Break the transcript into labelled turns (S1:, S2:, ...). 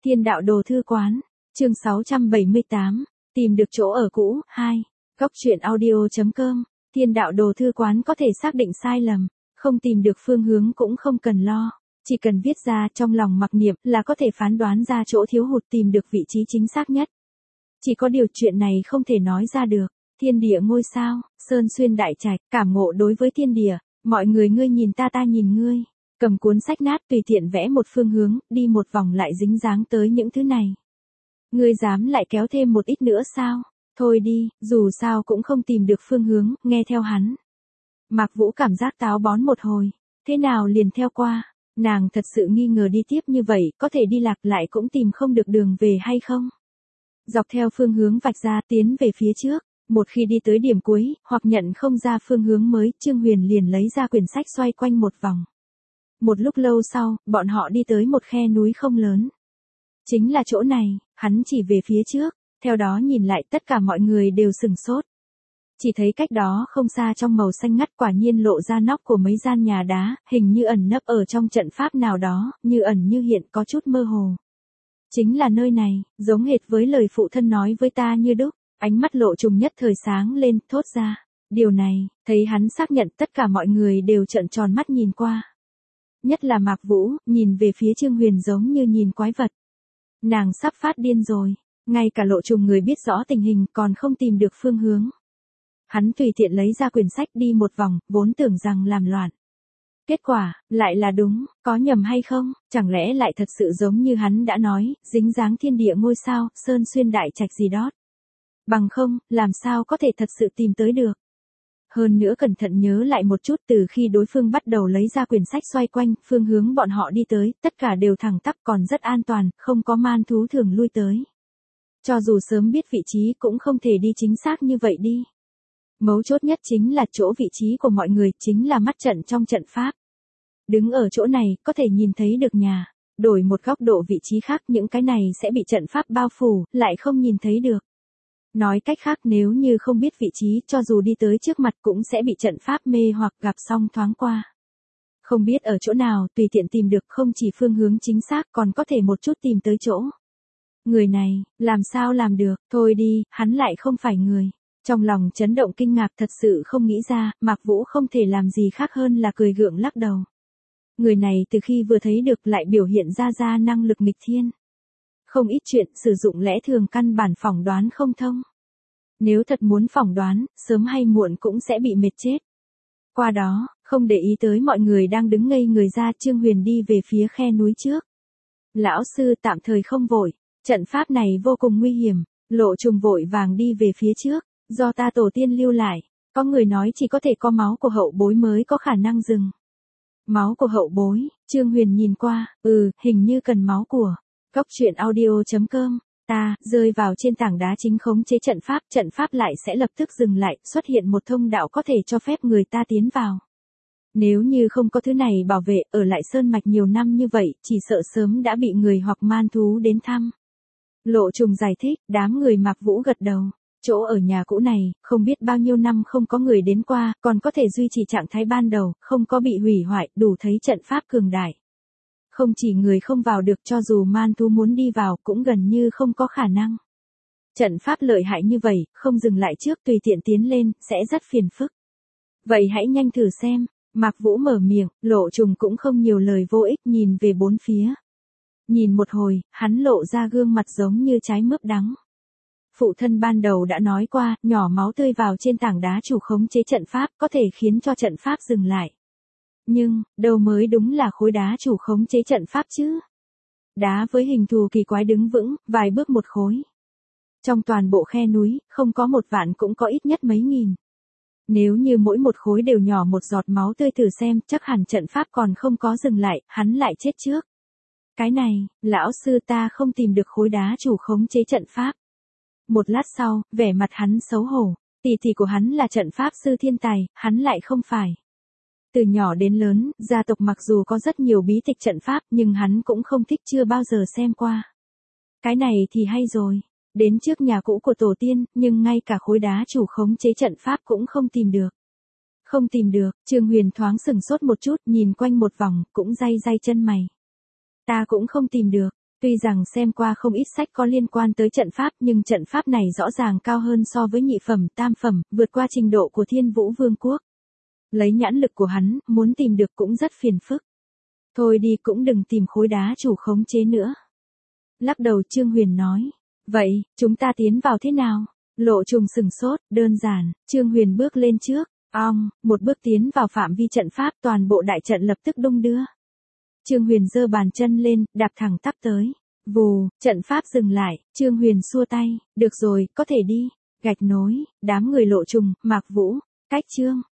S1: Thiên đạo đồ thư quán, chương 678, tìm được chỗ ở cũ, 2. Góc truyện audio.com, Thiên đạo đồ thư quán có thể xác định sai lầm, không tìm được phương hướng cũng không cần lo. Chỉ cần viết ra trong lòng mặc niệm là có thể phán đoán ra chỗ thiếu hụt tìm được vị trí chính xác nhất. Chỉ có điều chuyện này không thể nói ra được. Thiên địa ngôi sao, sơn xuyên đại trạch, cảm ngộ đối với thiên địa, mọi người ngươi nhìn ta nhìn ngươi. Cầm cuốn sách nát tùy tiện vẽ một phương hướng, đi một vòng lại dính dáng tới những thứ này. Ngươi dám lại kéo thêm một ít nữa sao? Thôi đi, dù sao cũng không tìm được phương hướng, nghe theo hắn. Mạc Vũ cảm giác táo bón một hồi, thế nào liền theo qua, nàng thật sự nghi ngờ đi tiếp như vậy, có thể đi lạc lại cũng tìm không được đường về hay không? Dọc theo phương hướng vạch ra tiến về phía trước, một khi đi tới điểm cuối, hoặc nhận không ra phương hướng mới, Trương Huyền liền lấy ra quyển sách xoay quanh một vòng. Một lúc lâu sau, bọn họ đi tới một khe núi không lớn. Chính là chỗ này, hắn chỉ về phía trước, theo đó nhìn lại tất cả mọi người đều sửng sốt. Chỉ thấy cách đó không xa trong màu xanh ngắt quả nhiên lộ ra nóc của mấy gian nhà đá, hình như ẩn nấp ở trong trận pháp nào đó, như ẩn như hiện có chút mơ hồ. Chính là nơi này, giống hệt với lời phụ thân nói với ta như đúc, ánh mắt Lộ Trùng nhất thời sáng lên, thốt ra. Điều này, thấy hắn xác nhận tất cả mọi người đều trợn tròn mắt nhìn qua. Nhất là Mạc Vũ, nhìn về phía Trương Huyền giống như nhìn quái vật. Nàng sắp phát điên rồi, ngay cả Lộ Trùng người biết rõ tình hình còn không tìm được phương hướng. Hắn tùy tiện lấy ra quyển sách đi một vòng, vốn tưởng rằng làm loạn. Kết quả, lại là đúng, có nhầm hay không, chẳng lẽ lại thật sự giống như hắn đã nói, dính dáng thiên địa ngôi sao, sơn xuyên đại trạch gì đó. Bằng không, làm sao có thể thật sự tìm tới được. Hơn nữa cẩn thận nhớ lại một chút từ khi đối phương bắt đầu lấy ra quyển sách xoay quanh, phương hướng bọn họ đi tới, tất cả đều thẳng tắp còn rất an toàn, không có man thú thường lui tới. Cho dù sớm biết vị trí cũng không thể đi chính xác như vậy đi. Mấu chốt nhất chính là chỗ vị trí của mọi người, chính là mắt trận trong trận pháp. Đứng ở chỗ này, có thể nhìn thấy được nhà, đổi một góc độ vị trí khác những cái này sẽ bị trận pháp bao phủ, lại không nhìn thấy được. Nói cách khác nếu như không biết vị trí cho dù đi tới trước mặt cũng sẽ bị trận pháp mê hoặc gặp xong thoáng qua. Không biết ở chỗ nào tùy tiện tìm được không chỉ phương hướng chính xác còn có thể một chút tìm tới chỗ. Người này, làm sao làm được, thôi đi, hắn lại không phải người. Trong lòng chấn động kinh ngạc thật sự không nghĩ ra, Mạc Vũ không thể làm gì khác hơn là cười gượng lắc đầu. Người này từ khi vừa thấy được lại biểu hiện ra năng lực nghịch thiên. Không ít chuyện sử dụng lẽ thường căn bản phỏng đoán không thông. Nếu thật muốn phỏng đoán, sớm hay muộn cũng sẽ bị mệt chết. Qua đó, không để ý tới mọi người đang đứng ngây người ra, Trương Huyền đi về phía khe núi trước. Lão sư tạm thời không vội, trận pháp này vô cùng nguy hiểm, Lộ Trùng vội vàng đi về phía trước, do ta tổ tiên lưu lại, có người nói chỉ có thể có máu của hậu bối mới có khả năng dừng. Máu của hậu bối, Trương Huyền nhìn qua, hình như cần máu của. Góc truyện audio.com, ta, rơi vào trên tảng đá chính khống chế trận pháp lại sẽ lập tức dừng lại, xuất hiện một thông đạo có thể cho phép người ta tiến vào. Nếu như không có thứ này bảo vệ, ở lại sơn mạch nhiều năm như vậy, chỉ sợ sớm đã bị người hoặc man thú đến thăm. Lộ Trùng giải thích, đám người Mạc Vũ gật đầu. Chỗ ở nhà cũ này, không biết bao nhiêu năm không có người đến qua, còn có thể duy trì trạng thái ban đầu, không có bị hủy hoại, đủ thấy trận pháp cường đại. Không chỉ người không vào được cho dù man thú muốn đi vào cũng gần như không có khả năng. Trận pháp lợi hại như vậy, không dừng lại trước tùy tiện tiến lên, sẽ rất phiền phức. Vậy hãy nhanh thử xem, Mạc Vũ mở miệng, Lộ Trùng cũng không nhiều lời vô ích nhìn về bốn phía. Nhìn một hồi, hắn lộ ra gương mặt giống như trái mướp đắng. Phụ thân ban đầu đã nói qua, nhỏ máu tươi vào trên tảng đá chủ khống chế trận pháp có thể khiến cho trận pháp dừng lại. Nhưng, đâu mới đúng là khối đá chủ khống chế trận pháp chứ? Đá với hình thù kỳ quái đứng vững, vài bước một khối. Trong toàn bộ khe núi, không có một vạn cũng có ít nhất mấy nghìn. Nếu như mỗi một khối đều nhỏ một giọt máu tươi thử xem, chắc hẳn trận pháp còn không có dừng lại, hắn lại chết trước. Cái này, lão sư ta không tìm được khối đá chủ khống chế trận pháp. Một lát sau, vẻ mặt hắn xấu hổ, tỷ của hắn là trận pháp sư thiên tài, hắn lại không phải. Từ nhỏ đến lớn, gia tộc mặc dù có rất nhiều bí tịch trận pháp nhưng hắn cũng không thích chưa bao giờ xem qua. Cái này thì hay rồi, đến trước nhà cũ của tổ tiên, nhưng ngay cả khối đá chủ khống chế trận pháp cũng không tìm được. Không tìm được, Trương Huyền thoáng sừng sốt một chút, nhìn quanh một vòng, cũng day chân mày. Ta cũng không tìm được, Tuy rằng xem qua không ít sách có liên quan tới trận pháp nhưng trận pháp này rõ ràng cao hơn so với nhị phẩm, tam phẩm, vượt qua trình độ của Thiên Vũ Vương quốc. Lấy nhãn lực của hắn, muốn tìm được cũng rất phiền phức. Thôi đi cũng đừng tìm khối đá chủ khống chế nữa. Lắc đầu Trương Huyền nói. Vậy, chúng ta tiến vào thế nào? Lộ Trùng sừng sốt, đơn giản, Trương Huyền bước lên trước. Một bước tiến vào phạm vi trận pháp, toàn bộ đại trận lập tức đung đưa. Trương Huyền giơ bàn chân lên, đạp thẳng tắp tới. Vù, trận pháp dừng lại, Trương Huyền xua tay, được rồi, có thể đi. Gạch nối, đám người Lộ Trùng, Mạc Vũ, Cách Trương,